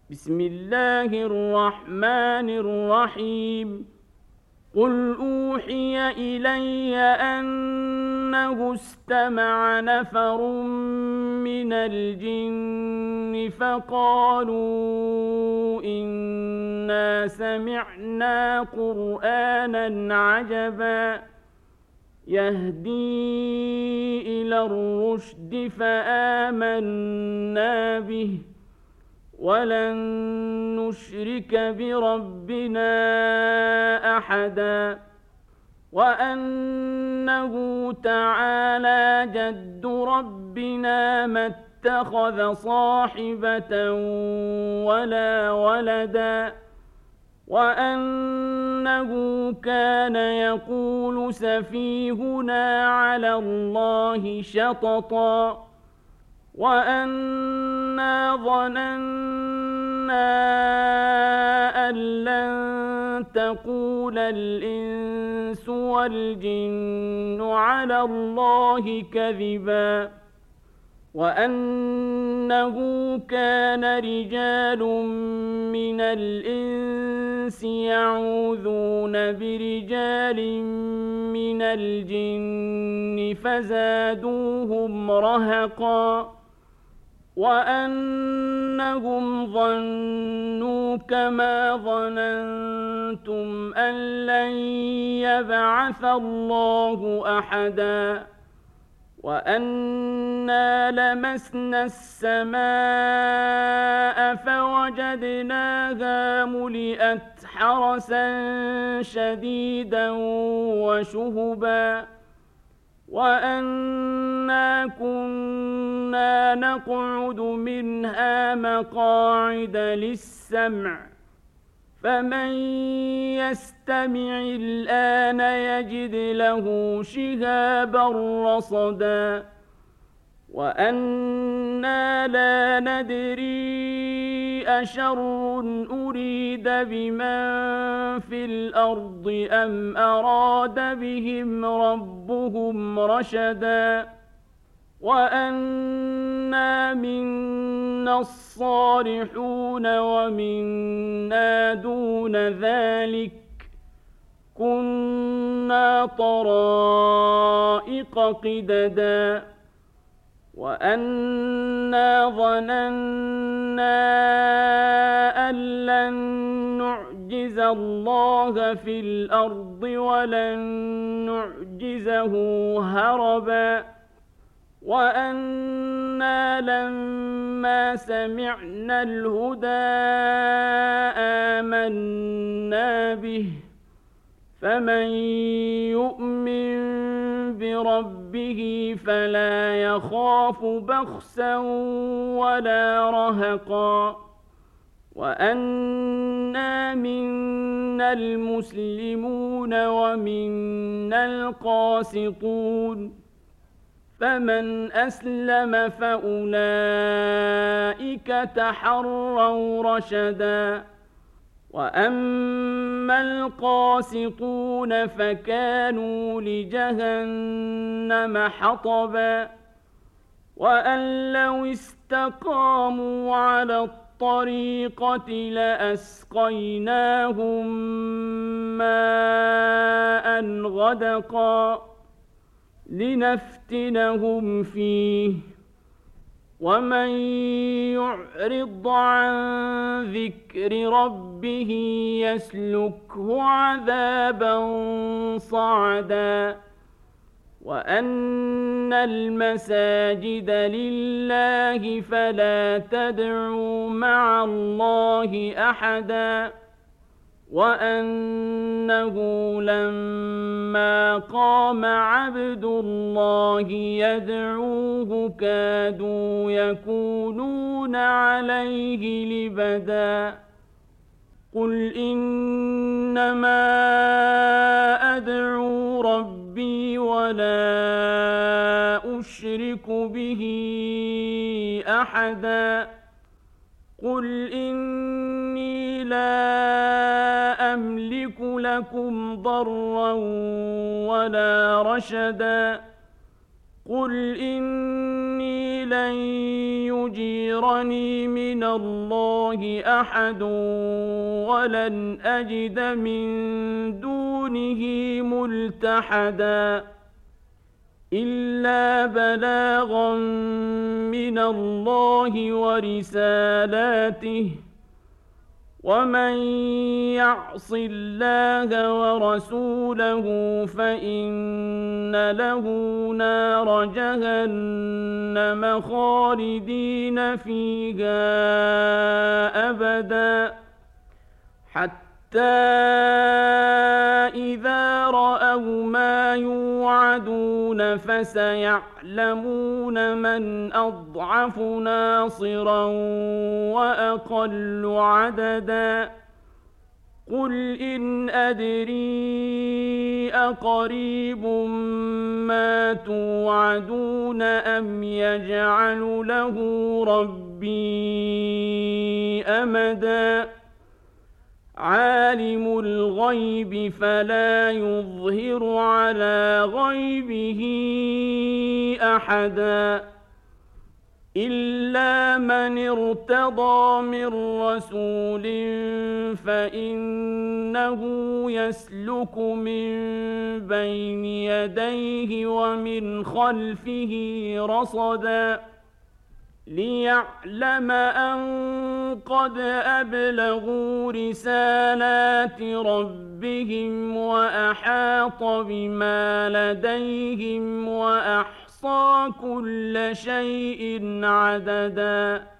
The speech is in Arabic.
بسم الله الرحمن الرحيم. قل أوحي إلي أنه استمع نفر من الجن فقالوا إنا سمعنا قرآنا عجبا يهدي إلى الرشد فآمنا به ولن نشرك بربنا أحدا وأنه تعالى جد ربنا ما اتخذ صاحبة ولا ولدا وأنه كان يقول سفيهنا على الله شططا وأنا ظننا أن لن تقول الإنس والجن على الله كذبا وأنه كان رجال من الإنس يعوذون برجال من الجن فزادوهم رهقا وأنهم ظنوا كما ظننتم أن لن يبعث الله أحدا وأنا لمسنا السماء فوجدناها ملئت حرسا شديدا وشهبا وأنا كنا نقعد منها مقاعد للسمع فمن يستمع الآن يجد له شهابا رصدا وأنا لا ندري أشر أريد بمن في الأرض أم أراد بهم ربهم رشدا وأنا منا الصالحون ومنا دون ذلك كنا طرائق قددا وأنا ظننا أن لن نعجز الله في الأرض ولن نعجزه هربا وأنا لما سمعنا الهدى آمنا به فمن يؤمن بربه فلا يخاف بخسا ولا رهقا وأنا منا المسلمون ومنا القاسطون فمن أسلم فأولئك تحروا رشدا وأما القاسطون فكانوا لجهنم حطبا وأن لو استقاموا على الطريقة لأسقيناهم ماء غدقا لنفتنهم فيه ومن يعرض عن ذكر ربه يسلكه عذابا صعدا وأن المساجد لله فلا تدعوا مع الله أحدا وأنه لما قام عبد الله يدعوه كادوا يكونون عليه لبدا قل إنما أدعو ربي ولا أشرك به أحدا قل إني لا أملك لكم ضرا ولا رشدا قل إني لن يجيرني من الله أحد ولن أجد من دونه ملتحدا إلا بلاغا من الله ورسالاته ومن يعص الله ورسوله فإن له نار جهنم خالدين فيها أبدا حتى إذا رأوا ما يوعدون فسيعلمون من أضعف ناصرا وأقل عددا قل إن أدري أقريب ما توعدون أم يجعل له ربي أمدا عالم الغيب فلا يظهر على غيبه أحدا إلا من ارتضى من رسول فإنه يسلك من بين يديه ومن خلفه رصدا ليعلم أن قد أبلغوا رسالات ربهم وأحاط بما لديهم وأحصى كل شيء عددا